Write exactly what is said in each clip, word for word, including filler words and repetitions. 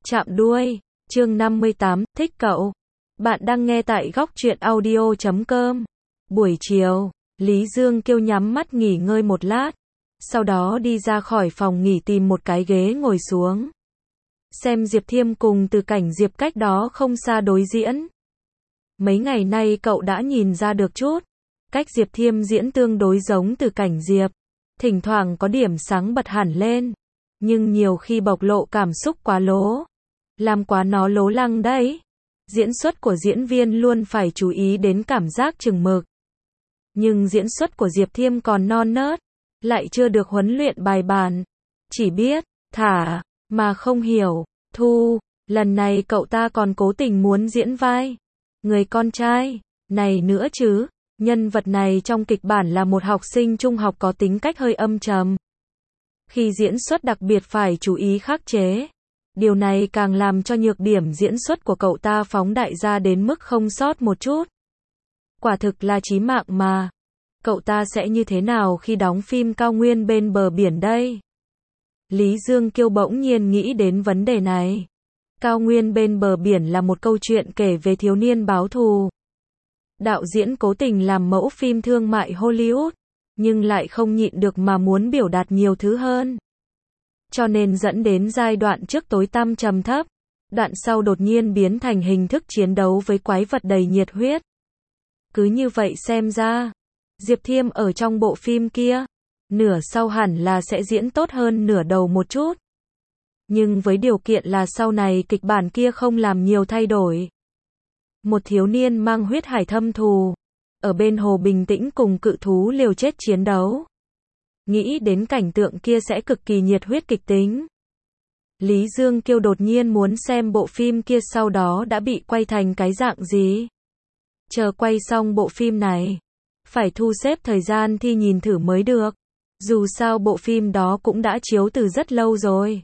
Chạm đuôi, chương năm mươi tám, thích cậu. Bạn đang nghe tại góc truyện audio chấm com. Buổi chiều, Lý Dương Kiêu nhắm mắt nghỉ ngơi một lát, sau đó đi ra khỏi phòng nghỉ tìm một cái ghế ngồi xuống. Xem Diệp Thiêm cùng Từ Cảnh Diệp cách đó không xa đối diễn. Mấy ngày nay cậu đã nhìn ra được chút, cách Diệp Thiêm diễn tương đối giống Từ Cảnh Diệp, thỉnh thoảng có điểm sáng bật hẳn lên, nhưng nhiều khi bộc lộ cảm xúc quá lố, làm quá nó lố lăng đấy. Diễn xuất của diễn viên luôn phải chú ý đến cảm giác chừng mực. Nhưng diễn xuất của Diệp Thiêm còn non nớt, lại chưa được huấn luyện bài bản, chỉ biết thả mà không hiểu. Thu, lần này cậu ta còn cố tình muốn diễn vai người con trai này nữa chứ. Nhân vật này trong kịch bản là một học sinh trung học có tính cách hơi âm trầm. Khi diễn xuất đặc biệt phải chú ý khắc chế. Điều này càng làm cho nhược điểm diễn xuất của cậu ta phóng đại ra đến mức không sót một chút. Quả thực là chí mạng mà. Cậu ta sẽ như thế nào khi đóng phim Cao Nguyên bên bờ biển đây? Lý Dương Kiêu bỗng nhiên nghĩ đến vấn đề này. Cao Nguyên bên bờ biển là một câu chuyện kể về thiếu niên báo thù. Đạo diễn cố tình làm mẫu phim thương mại Hollywood, nhưng lại không nhịn được mà muốn biểu đạt nhiều thứ hơn. Cho nên dẫn đến giai đoạn trước tối tăm trầm thấp, đoạn sau đột nhiên biến thành hình thức chiến đấu với quái vật đầy nhiệt huyết. Cứ như vậy xem ra, Diệp Thiêm ở trong bộ phim kia, nửa sau hẳn là sẽ diễn tốt hơn nửa đầu một chút. Nhưng với điều kiện là sau này kịch bản kia không làm nhiều thay đổi. Một thiếu niên mang huyết hải thâm thù, ở bên hồ bình tĩnh cùng cự thú liều chết chiến đấu. Nghĩ đến cảnh tượng kia sẽ cực kỳ nhiệt huyết kịch tính. Lý Dương Kiêu đột nhiên muốn xem bộ phim kia sau đó đã bị quay thành cái dạng gì. Chờ quay xong bộ phim này, phải thu xếp thời gian thi nhìn thử mới được. Dù sao bộ phim đó cũng đã chiếu từ rất lâu rồi.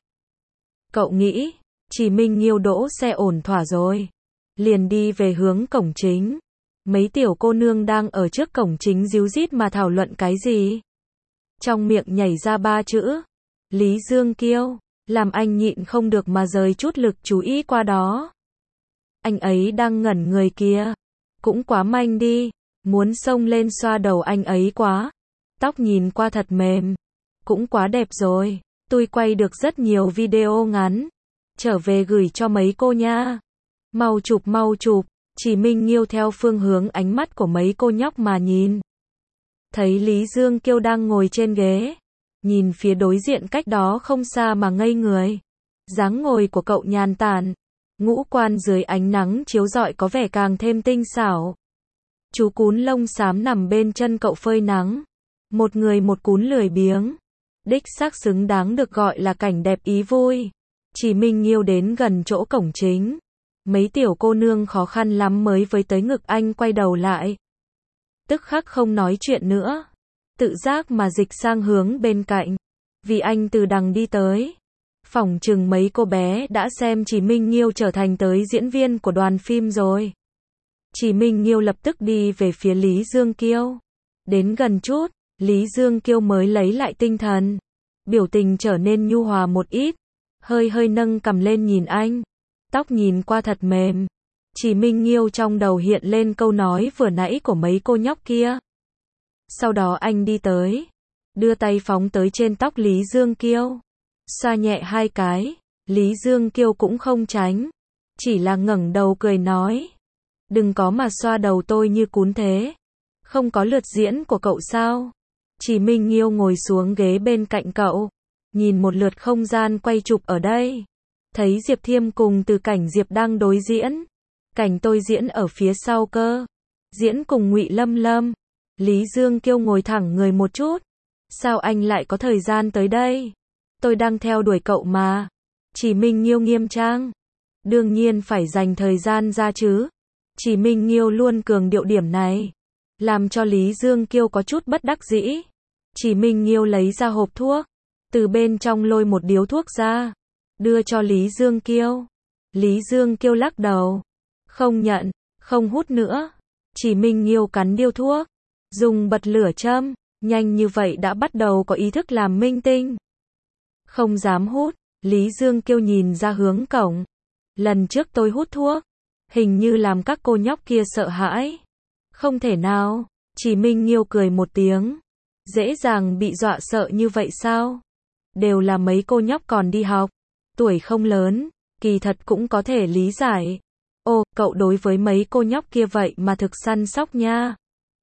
Cậu nghĩ, chỉ mình Nghiêu đỗ xe ổn thỏa rồi, liền đi về hướng cổng chính. Mấy tiểu cô nương đang ở trước cổng chính díu dít mà thảo luận cái gì. Trong miệng nhảy ra ba chữ Lý Dương Kiêu, làm anh nhịn không được mà rời chút lực chú ý qua đó. Anh ấy đang ngẩn người kia, cũng quá manh đi, muốn xông lên xoa đầu anh ấy quá. Tóc nhìn qua thật mềm, cũng quá đẹp rồi. Tôi quay được rất nhiều video ngắn, trở về gửi cho mấy cô nha. Mau chụp mau chụp. Chỉ Minh Nghiêu theo phương hướng ánh mắt của mấy cô nhóc mà nhìn. Thấy Lý Dương Kiêu đang ngồi trên ghế, nhìn phía đối diện cách đó không xa mà ngây người. Dáng ngồi của cậu nhàn tản, ngũ quan dưới ánh nắng chiếu rọi có vẻ càng thêm tinh xảo. Chú cún lông xám nằm bên chân cậu phơi nắng. Một người một cún lười biếng. Đích xác xứng đáng được gọi là cảnh đẹp ý vui. Chỉ Minh Nghiêu đến gần chỗ cổng chính. Mấy tiểu cô nương khó khăn lắm mới với tới ngực anh quay đầu lại. Tức khắc không nói chuyện nữa. Tự giác mà dịch sang hướng bên cạnh. Vì anh từ đằng đi tới. Phỏng chừng mấy cô bé đã xem Chỉ Minh Nghiêu trở thành tới diễn viên của đoàn phim rồi. Chỉ Minh Nghiêu lập tức đi về phía Lý Dương Kiêu. Đến gần chút, Lý Dương Kiêu mới lấy lại tinh thần. Biểu tình trở nên nhu hòa một ít. Hơi hơi nâng cằm lên nhìn anh. Tóc nhìn qua thật mềm. Chỉ Minh Nghiêu trong đầu hiện lên câu nói vừa nãy của mấy cô nhóc kia. Sau đó anh đi tới, đưa tay phóng tới trên tóc Lý Dương Kiêu, xoa nhẹ hai cái. Lý Dương Kiêu cũng không tránh, chỉ là ngẩng đầu cười nói. Đừng có mà xoa đầu tôi như cún thế. Không có lượt diễn của cậu sao? Chỉ Minh Nghiêu ngồi xuống ghế bên cạnh cậu, nhìn một lượt không gian quay chụp ở đây. Thấy Diệp Thiêm cùng Từ Cảnh Diệp đang đối diễn. Cảnh tôi diễn ở phía sau cơ. Diễn cùng Ngụy Lâm Lâm. Lý Dương Kiêu ngồi thẳng người một chút. Sao anh lại có thời gian tới đây? Tôi đang theo đuổi cậu mà. Chỉ Minh Nghiêu nghiêm trang. Đương nhiên phải dành thời gian ra chứ. Chỉ Minh Nghiêu luôn cường điệu điểm này, làm cho Lý Dương Kiêu có chút bất đắc dĩ. Chỉ Minh Nghiêu lấy ra hộp thuốc, từ bên trong lôi một điếu thuốc ra, đưa cho Lý Dương Kiêu. Lý Dương Kiêu lắc đầu. Không nhận, không hút nữa. Chỉ Minh Nghiêu cắn điếu thuốc, dùng bật lửa châm, nhanh như vậy đã bắt đầu có ý thức làm minh tinh. Không dám hút. Lý Dương Kiêu nhìn ra hướng cổng, Lần trước tôi hút thuốc, hình như làm các cô nhóc kia sợ hãi. Không thể nào, Chỉ Minh Nghiêu cười một tiếng. Dễ dàng bị dọa sợ như vậy sao? Đều là mấy cô nhóc còn đi học, tuổi không lớn, kỳ thật cũng có thể lý giải. Ồ, cậu đối với mấy cô nhóc kia vậy mà thực săn sóc nha.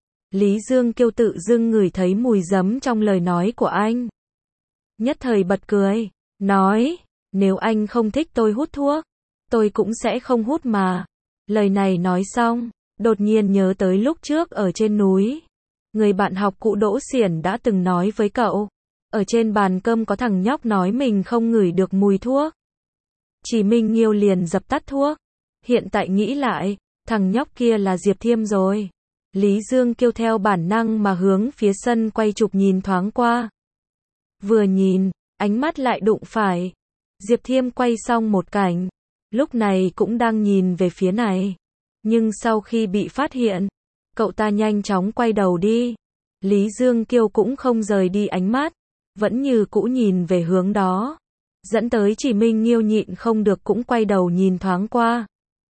Lý Dương Kiêu tự dưng ngửi thấy mùi giấm trong lời nói của anh. Nhất thời bật cười, nói, nếu anh không thích tôi hút thuốc, tôi cũng sẽ không hút mà. Lời này nói xong, đột nhiên nhớ tới lúc trước ở trên núi. Người bạn học cũ Đỗ Xiển đã từng nói với cậu, ở trên bàn cơm có thằng nhóc nói mình không ngửi được mùi thuốc. Chỉ Minh Nghiêu liền dập tắt thuốc. Hiện tại nghĩ lại, thằng nhóc kia là Diệp Thiêm rồi. Lý Dương Kiêu theo bản năng mà hướng phía sân quay chụp nhìn thoáng qua. Vừa nhìn, ánh mắt lại đụng phải. Diệp Thiêm quay xong một cảnh, lúc này cũng đang nhìn về phía này. Nhưng sau khi bị phát hiện, cậu ta nhanh chóng quay đầu đi. Lý Dương Kiêu cũng không rời đi ánh mắt, vẫn như cũ nhìn về hướng đó. Dẫn tới Chỉ Minh Nghiêu nhịn không được cũng quay đầu nhìn thoáng qua.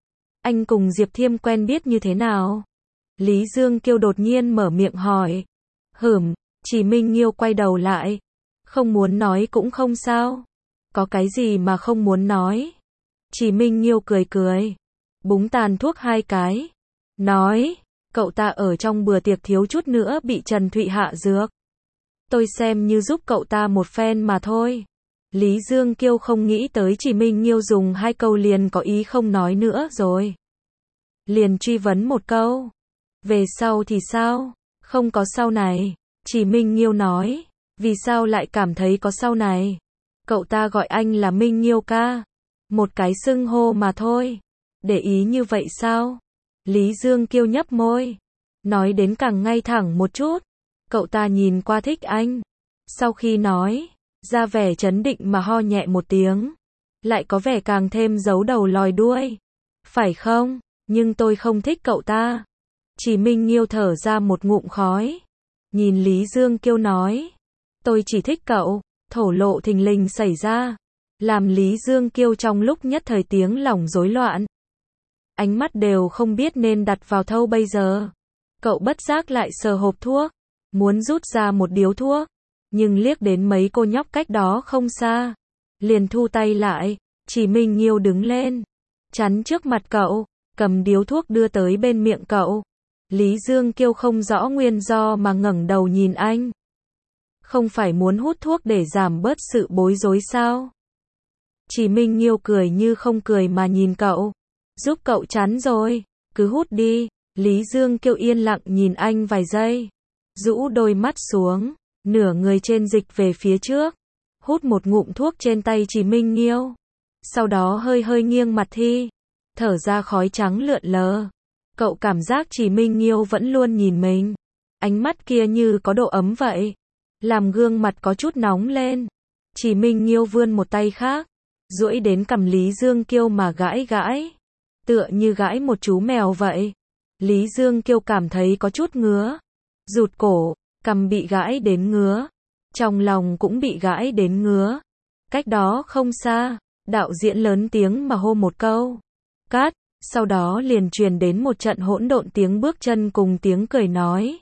Anh cùng Diệp Thiêm quen biết như thế nào? Lý Dương Kiêu đột nhiên mở miệng hỏi. Hửm, Chỉ Minh Nghiêu quay đầu lại. Không muốn nói cũng không sao. Có cái gì mà không muốn nói? Chỉ Minh Nghiêu cười cười, búng tàn thuốc hai cái. Nói, cậu ta ở trong bữa tiệc thiếu chút nữa bị Trần Thụy hạ dược. Tôi xem như giúp cậu ta một phen mà thôi. Lý Dương Kiêu không nghĩ tới Chỉ Minh Nghiêu dùng hai câu liền có ý không nói nữa rồi. Liền truy vấn một câu. Về sau thì sao? Không có sau này. Chỉ Minh Nghiêu nói. Vì sao lại cảm thấy có sau này? Cậu ta gọi anh là Minh Nghiêu ca. Một cái xưng hô mà thôi. Để ý như vậy sao? Lý Dương Kiêu nhấp môi. Nói đến càng ngay thẳng một chút. Cậu ta nhìn qua thích anh. Sau khi nói, ra vẻ trấn định mà ho nhẹ một tiếng. Lại có vẻ càng thêm giấu đầu lòi đuôi. Phải không? Nhưng tôi không thích cậu ta. Chỉ Minh Nghiêu thở ra một ngụm khói. Nhìn Lý Dương Kiêu nói. Tôi chỉ thích cậu. Thổ lộ thình lình xảy ra. Làm Lý Dương Kiêu trong lúc nhất thời tiếng lòng rối loạn. Ánh mắt đều không biết nên đặt vào thâu bây giờ. Cậu bất giác lại sờ hộp thuốc. Muốn rút ra một điếu thuốc. Nhưng liếc đến mấy cô nhóc cách đó không xa. Liền thu tay lại. Chỉ Minh Nghiêu đứng lên. Chắn trước mặt cậu. Cầm điếu thuốc đưa tới bên miệng cậu. Lý Dương Kiêu không rõ nguyên do mà ngẩng đầu nhìn anh. Không phải muốn hút thuốc để giảm bớt sự bối rối sao? Chỉ Minh Nghiêu cười như không cười mà nhìn cậu. Giúp cậu chắn rồi, cứ hút đi. Lý Dương Kiêu yên lặng nhìn anh vài giây. Rũ đôi mắt xuống, nửa người trên dịch về phía trước. Hút một ngụm thuốc trên tay Chỉ Minh Nghiêu. Sau đó hơi hơi nghiêng mặt thi. Thở ra khói trắng lượn lờ. Cậu cảm giác Chỉ Minh Nghiêu vẫn luôn nhìn mình. Ánh mắt kia như có độ ấm vậy. Làm gương mặt có chút nóng lên. Chỉ Minh Nghiêu vươn một tay khác. Duỗi đến cằm Lý Dương Kiêu mà gãi gãi. Tựa như gãi một chú mèo vậy. Lý Dương Kiêu cảm thấy có chút ngứa. Rụt cổ, cằm bị gãi đến ngứa. Trong lòng cũng bị gãi đến ngứa. Cách đó không xa, đạo diễn lớn tiếng mà hô một câu. Cắt, sau đó liền truyền đến một trận hỗn độn tiếng bước chân cùng tiếng cười nói.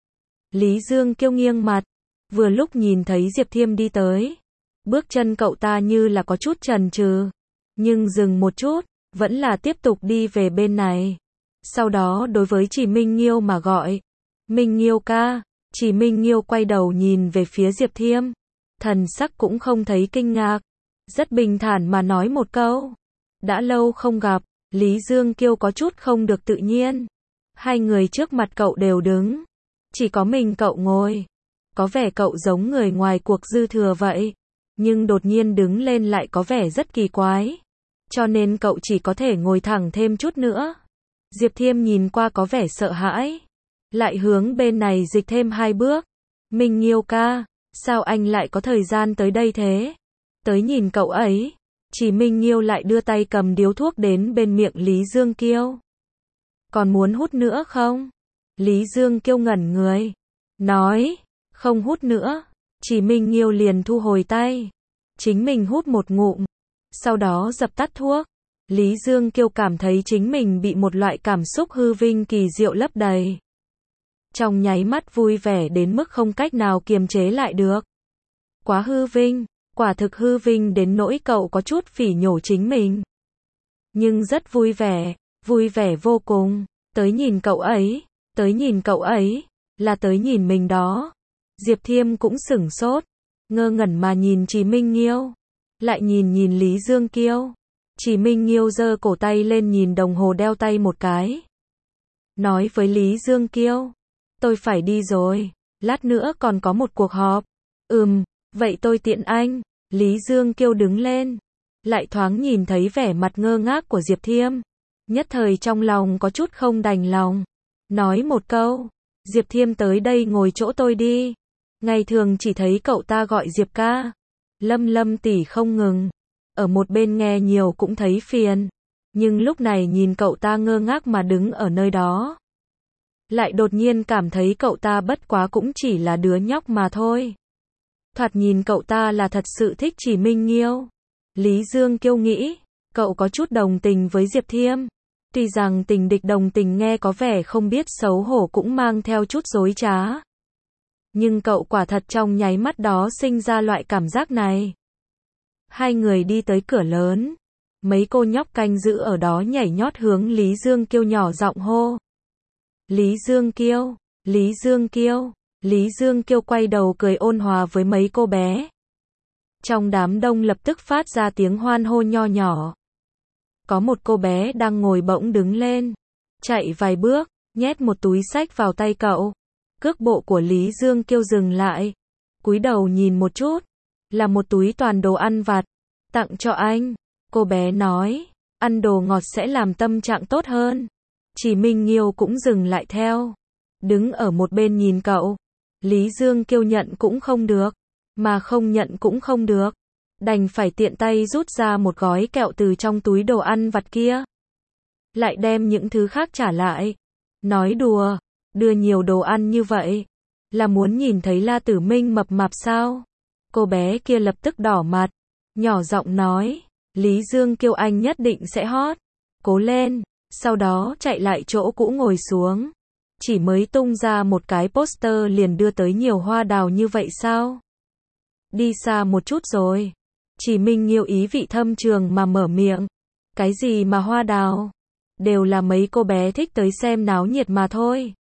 Lý Dương Kiêu nghiêng mặt. Vừa lúc nhìn thấy Diệp Thiêm đi tới. Bước chân cậu ta như là có chút chần chừ. Nhưng dừng một chút, vẫn là tiếp tục đi về bên này. Sau đó đối với Chỉ Minh Nghiêu mà gọi. Minh Nghiêu ca. Chỉ Minh Nghiêu quay đầu nhìn về phía Diệp Thiêm. Thần sắc cũng không thấy kinh ngạc. Rất bình thản mà nói một câu. Đã lâu không gặp. Lý Dương Kiêu có chút không được tự nhiên. Hai người trước mặt cậu đều đứng. Chỉ có mình cậu ngồi. Có vẻ cậu giống người ngoài cuộc dư thừa vậy. Nhưng đột nhiên đứng lên lại có vẻ rất kỳ quái. Cho nên cậu chỉ có thể ngồi thẳng thêm chút nữa. Diệp Thiêm nhìn qua có vẻ sợ hãi. Lại hướng bên này dịch thêm hai bước. Minh Nghiêu ca, sao anh lại có thời gian tới đây thế? Tới nhìn cậu ấy. Chỉ Minh Nghiêu lại đưa tay cầm điếu thuốc đến bên miệng Lý Dương Kiêu. Còn muốn hút nữa không? Lý Dương Kiêu ngẩn người. Nói, không hút nữa. Chỉ Minh Nghiêu liền thu hồi tay. Chính mình hút một ngụm. Sau đó dập tắt thuốc. Lý Dương Kiêu cảm thấy chính mình bị một loại cảm xúc hư vinh kỳ diệu lấp đầy. Trong nháy mắt vui vẻ đến mức không cách nào kiềm chế lại được. Quá hư vinh, quả thực hư vinh đến nỗi cậu có chút phỉ nhổ chính mình. Nhưng rất vui vẻ, vui vẻ vô cùng, tới nhìn cậu ấy, tới nhìn cậu ấy, là tới nhìn mình đó. Diệp Thiêm cũng sửng sốt, ngơ ngẩn mà nhìn Trì Minh Nghiêu, lại nhìn nhìn Lý Dương Kiêu. Trì Minh Nghiêu giơ cổ tay lên nhìn đồng hồ đeo tay một cái. Nói với Lý Dương Kiêu, tôi phải đi rồi, lát nữa còn có một cuộc họp. Ừm, vậy tôi tiện anh. Lý Dương Kiêu đứng lên, lại thoáng nhìn thấy vẻ mặt ngơ ngác của Diệp Thiêm. Nhất thời trong lòng có chút không đành lòng. Nói một câu, Diệp Thiêm tới đây ngồi chỗ tôi đi. Ngày thường chỉ thấy cậu ta gọi Diệp ca, Lâm Lâm tỷ không ngừng. Ở một bên nghe nhiều cũng thấy phiền. Nhưng lúc này nhìn cậu ta ngơ ngác mà đứng ở nơi đó, lại đột nhiên cảm thấy cậu ta bất quá cũng chỉ là đứa nhóc mà thôi. Thoạt nhìn cậu ta là thật sự thích Trì Minh Nghiêu. Lý Dương Kiêu nghĩ, cậu có chút đồng tình với Diệp Thiêm. Tuy rằng tình địch đồng tình nghe có vẻ không biết xấu hổ cũng mang theo chút dối trá. Nhưng cậu quả thật trong nháy mắt đó sinh ra loại cảm giác này. Hai người đi tới cửa lớn. Mấy cô nhóc canh giữ ở đó nhảy nhót hướng Lý Dương Kiêu nhỏ giọng hô. Lý Dương Kiêu, Lý Dương Kiêu. Lý Dương Kiêu quay đầu cười ôn hòa với mấy cô bé. Trong đám đông lập tức phát ra tiếng hoan hô nho nhỏ. Có một cô bé đang ngồi bỗng đứng lên, chạy vài bước, nhét một túi xách vào tay cậu. Cước bộ của Lý Dương Kiêu dừng lại, cúi đầu nhìn một chút, là một túi toàn đồ ăn vặt, tặng cho anh. Cô bé nói, ăn đồ ngọt sẽ làm tâm trạng tốt hơn. Trì Minh Nghiêu cũng dừng lại theo, đứng ở một bên nhìn cậu. Lý Dương Kiêu nhận cũng không được, mà không nhận cũng không được, đành phải tiện tay rút ra một gói kẹo từ trong túi đồ ăn vặt kia, lại đem những thứ khác trả lại. Nói đùa, đưa nhiều đồ ăn như vậy, là muốn nhìn thấy La Tử Minh mập mạp sao? Cô bé kia lập tức đỏ mặt, nhỏ giọng nói, Lý Dương Kiêu anh nhất định sẽ hot, cố lên. Sau đó chạy lại chỗ cũ ngồi xuống. Chỉ mới tung ra một cái poster liền đưa tới nhiều hoa đào như vậy sao? Đi xa một chút rồi. Trì Minh Nghiêu ý vị thâm trường mà mở miệng. Cái gì mà hoa đào? Đều là mấy cô bé thích tới xem náo nhiệt mà thôi.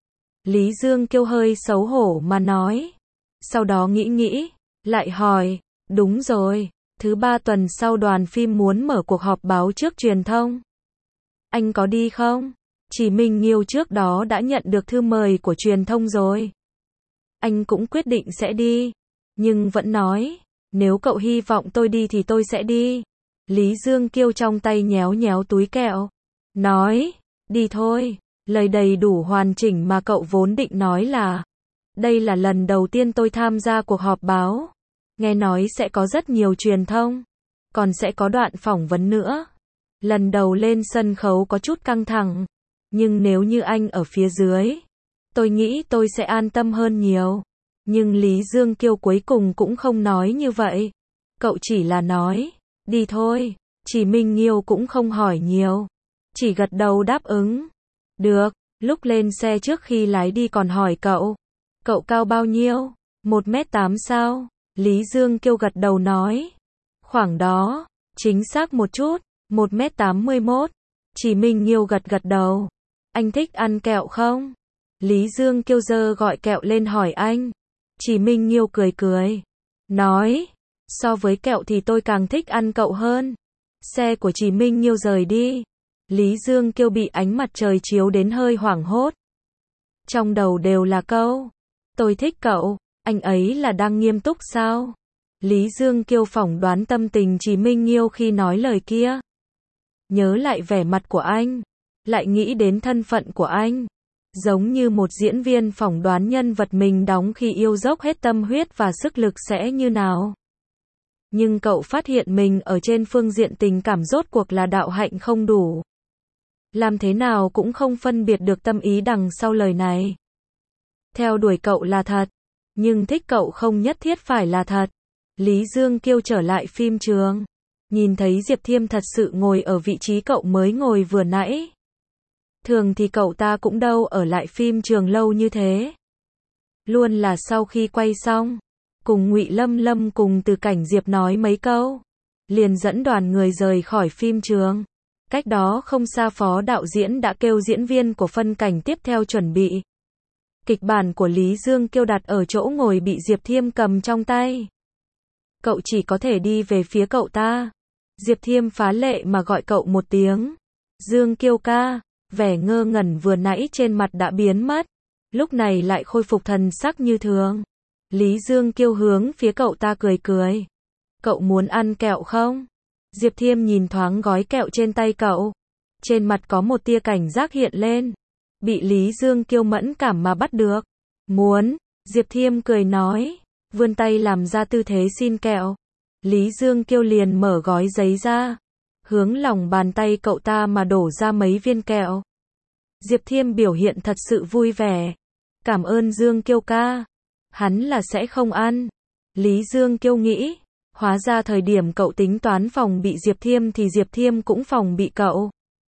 Lý Dương Kiêu hơi xấu hổ mà nói. Sau đó nghĩ nghĩ, lại hỏi, đúng rồi, thứ ba tuần sau đoàn phim muốn mở cuộc họp báo trước truyền thông. Anh có đi không? Trì Minh Nghiêu trước đó đã nhận được thư mời của truyền thông rồi. Anh cũng quyết định sẽ đi, nhưng vẫn nói, nếu cậu hy vọng tôi đi thì tôi sẽ đi. Lý Dương Kiêu trong tay nhéo nhéo túi kẹo, nói, đi thôi. Lời đầy đủ hoàn chỉnh mà cậu vốn định nói là, đây là lần đầu tiên tôi tham gia cuộc họp báo. Nghe nói sẽ có rất nhiều truyền thông, còn sẽ có đoạn phỏng vấn nữa. Lần đầu lên sân khấu có chút căng thẳng, nhưng nếu như anh ở phía dưới, tôi nghĩ tôi sẽ an tâm hơn nhiều. Nhưng Lý Dương Kiêu cuối cùng cũng không nói như vậy. Cậu chỉ là nói, đi thôi. Trì Minh Nghiêu cũng không hỏi nhiều, chỉ gật đầu đáp ứng. Được, lúc lên xe trước khi lái đi còn hỏi cậu, cậu cao bao nhiêu? một mét tám sao? Lý Dương Kiêu gật đầu nói, khoảng đó, chính xác một chút, một mét tám mươi mốt. Trì Minh Nghiêu gật gật đầu. Anh thích ăn kẹo không? Lý Dương Kiêu giơ gọi kẹo lên hỏi anh. Trì Minh Nghiêu cười cười, nói, so với kẹo thì tôi càng thích ăn cậu hơn. Xe của Trì Minh Nghiêu rời đi. Lý Dương Kiêu bị ánh mặt trời chiếu đến hơi hoảng hốt. Trong đầu đều là câu, tôi thích cậu, anh ấy là đang nghiêm túc sao? Lý Dương Kiêu phỏng đoán tâm tình Trì Minh Nghiêu khi nói lời kia. Nhớ lại vẻ mặt của anh, lại nghĩ đến thân phận của anh, giống như một diễn viên phỏng đoán nhân vật mình đóng khi yêu dốc hết tâm huyết và sức lực sẽ như nào. Nhưng cậu phát hiện mình ở trên phương diện tình cảm rốt cuộc là đạo hạnh không đủ. Làm thế nào cũng không phân biệt được tâm ý đằng sau lời này. Theo đuổi cậu là thật, nhưng thích cậu không nhất thiết phải là thật. Lý Dương Kiêu trở lại phim trường, nhìn thấy Diệp Thiêm thật sự ngồi ở vị trí cậu mới ngồi vừa nãy. Thường thì cậu ta cũng đâu ở lại phim trường lâu như thế. Luôn là sau khi quay xong, cùng Ngụy Lâm Lâm cùng Từ Cảnh Diệp nói mấy câu, liền dẫn đoàn người rời khỏi phim trường. Cách đó không xa phó đạo diễn đã kêu diễn viên của phân cảnh tiếp theo chuẩn bị. Kịch bản của Lý Dương Kiêu đặt ở chỗ ngồi bị Diệp Thiêm cầm trong tay. Cậu chỉ có thể đi về phía cậu ta. Diệp Thiêm phá lệ mà gọi cậu một tiếng. Dương Kiêu ca, vẻ ngơ ngẩn vừa nãy trên mặt đã biến mất. Lúc này lại khôi phục thần sắc như thường. Lý Dương Kiêu hướng phía cậu ta cười cười. Cậu muốn ăn kẹo không? Diệp Thiêm nhìn thoáng gói kẹo trên tay cậu. Trên mặt có một tia cảnh giác hiện lên. Bị Lý Dương Kiêu mẫn cảm mà bắt được. Muốn, Diệp Thiêm cười nói. Vươn tay làm ra tư thế xin kẹo. Lý Dương Kiêu liền mở gói giấy ra. Hướng lòng bàn tay cậu ta mà đổ ra mấy viên kẹo. Diệp Thiêm biểu hiện thật sự vui vẻ. Cảm ơn Dương Kiêu ca. Hắn là sẽ không ăn. Lý Dương Kiêu nghĩ. Hóa ra thời điểm cậu tính toán phòng bị Diệp Thiêm thì Diệp Thiêm cũng phòng bị cậu.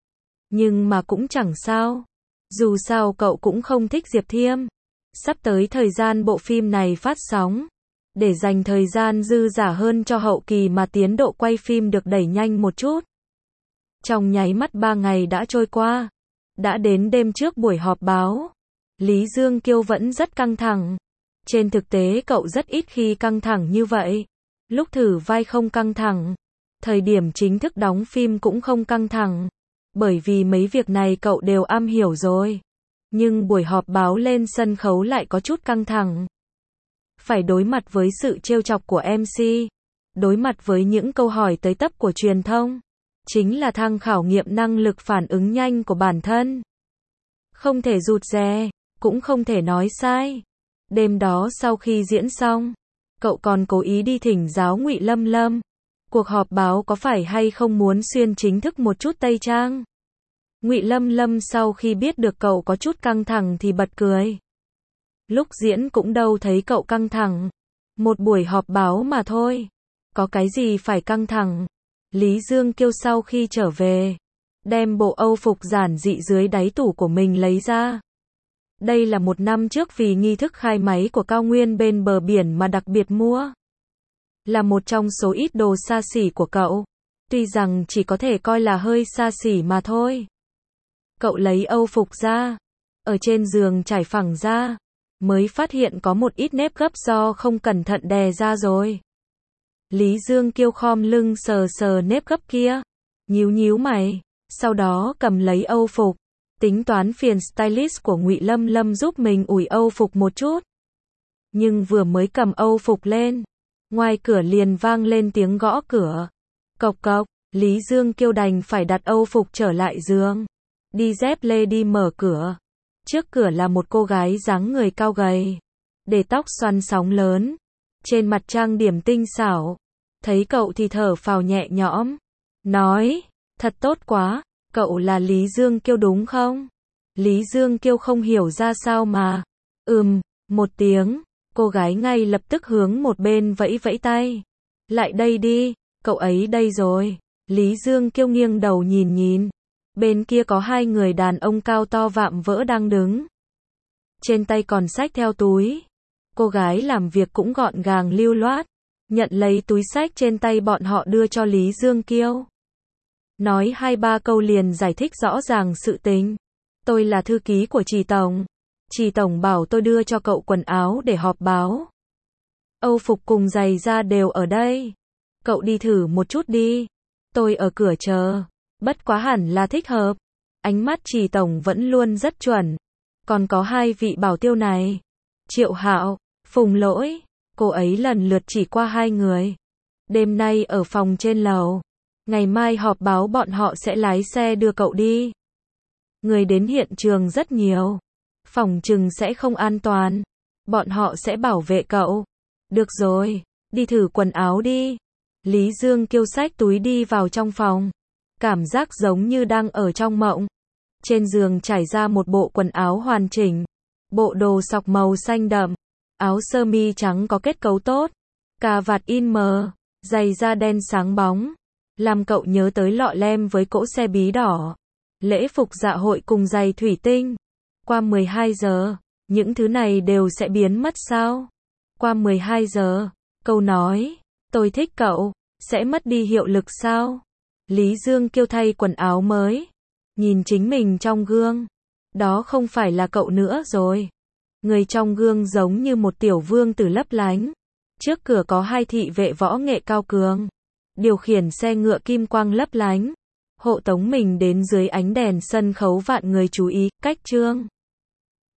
Nhưng mà cũng chẳng sao. Dù sao cậu cũng không thích Diệp Thiêm. Sắp tới thời gian bộ phim này phát sóng. Để dành thời gian dư dả hơn cho hậu kỳ mà tiến độ quay phim được đẩy nhanh một chút. Trong nháy mắt ba ngày đã trôi qua. Đã đến đêm trước buổi họp báo. Lý Dương Kiêu vẫn rất căng thẳng. Trên thực tế cậu rất ít khi căng thẳng như vậy. Lúc thử vai không căng thẳng. Thời điểm chính thức đóng phim cũng không căng thẳng. Bởi vì mấy việc này cậu đều am hiểu rồi. Nhưng buổi họp báo lên sân khấu lại có chút căng thẳng. Phải đối mặt với sự trêu chọc của em xê. Đối mặt với những câu hỏi tới tấp của truyền thông. Chính là thăng khảo nghiệm năng lực phản ứng nhanh của bản thân. Không thể rụt rè, cũng không thể nói sai. Đêm đó sau khi diễn xong, cậu còn cố ý đi thỉnh giáo Ngụy Lâm Lâm. Cuộc họp báo có phải hay không muốn xuyên chính thức một chút tây trang? Ngụy Lâm Lâm sau khi biết được cậu có chút căng thẳng thì bật cười. Lúc diễn cũng đâu thấy cậu căng thẳng. Một buổi họp báo mà thôi. Có cái gì phải căng thẳng? Lý Dương Kiêu sau khi trở về, đem bộ âu phục giản dị dưới đáy tủ của mình lấy ra. Đây là một năm trước vì nghi thức khai máy của Cao Nguyên bên bờ biển mà đặc biệt mua. Là một trong số ít đồ xa xỉ của cậu. Tuy rằng chỉ có thể coi là hơi xa xỉ mà thôi. Cậu lấy âu phục ra. Ở trên giường trải phẳng ra. Mới phát hiện có một ít nếp gấp do không cẩn thận đè ra rồi. Lý Dương Kiêu khom lưng sờ sờ nếp gấp kia. Nhíu nhíu mày. Sau đó cầm lấy âu phục. Tính toán phiền stylist của Ngụy Lâm Lâm giúp mình ủi âu phục một chút. Nhưng vừa mới cầm âu phục lên. Ngoài cửa liền vang lên tiếng gõ cửa. Cộc cộc. Lý Dương Kiêu đành phải đặt âu phục trở lại giường. Đi dép lê đi mở cửa. Trước cửa là một cô gái dáng người cao gầy. Để tóc xoăn sóng lớn. Trên mặt trang điểm tinh xảo. Thấy cậu thì thở phào nhẹ nhõm. Nói, thật tốt quá, cậu là Lý Dương Kiêu đúng không? Lý Dương Kiêu không hiểu ra sao mà. Ừm, một tiếng, cô gái ngay lập tức hướng một bên vẫy vẫy tay. Lại đây đi, cậu ấy đây rồi. Lý Dương Kiêu nghiêng đầu nhìn nhìn. Bên kia có hai người đàn ông cao to vạm vỡ đang đứng. Trên tay còn xách theo túi. Cô gái làm việc cũng gọn gàng lưu loát. Nhận lấy túi xách trên tay bọn họ đưa cho Lý Dương Kiêu. Nói hai ba câu liền giải thích rõ ràng sự tình. Tôi là thư ký của Trì Tổng. Trì Tổng bảo tôi đưa cho cậu quần áo để họp báo. Âu phục cùng giày da đều ở đây. Cậu đi thử một chút đi. Tôi ở cửa chờ. Bất quá hẳn là thích hợp. Ánh mắt Trì Tổng vẫn luôn rất chuẩn. Còn có hai vị bảo tiêu này. Triệu Hạo, Phùng Lỗi. Cô ấy lần lượt chỉ qua hai người. Đêm nay ở phòng trên lầu. Ngày mai họp báo bọn họ sẽ lái xe đưa cậu đi. Người đến hiện trường rất nhiều. Phòng chừng sẽ không an toàn. Bọn họ sẽ bảo vệ cậu. Được rồi, đi thử quần áo đi. Lý Dương Kiêu xách túi đi vào trong phòng. Cảm giác giống như đang ở trong mộng. Trên giường trải ra một bộ quần áo hoàn chỉnh. Bộ đồ sọc màu xanh đậm. Áo sơ mi trắng có kết cấu tốt. Cà vạt in mờ. Giày da đen sáng bóng. làm cậu nhớ tới lọ lem với cỗ xe bí đỏ, lễ phục dạ hội cùng giày thủy tinh. Qua mười hai giờ, những thứ này đều sẽ biến mất sao? Qua mười hai giờ, câu nói, tôi thích cậu, sẽ mất đi hiệu lực sao? Lý Dương Kiêu thay quần áo mới, nhìn chính mình trong gương. Đó không phải là cậu nữa rồi. Người trong gương giống như một tiểu vương tử lấp lánh. Trước cửa có hai thị vệ võ nghệ cao cường, điều khiển xe ngựa kim quang lấp lánh, hộ tống mình đến dưới ánh đèn sân khấu vạn người chú ý. Cách chương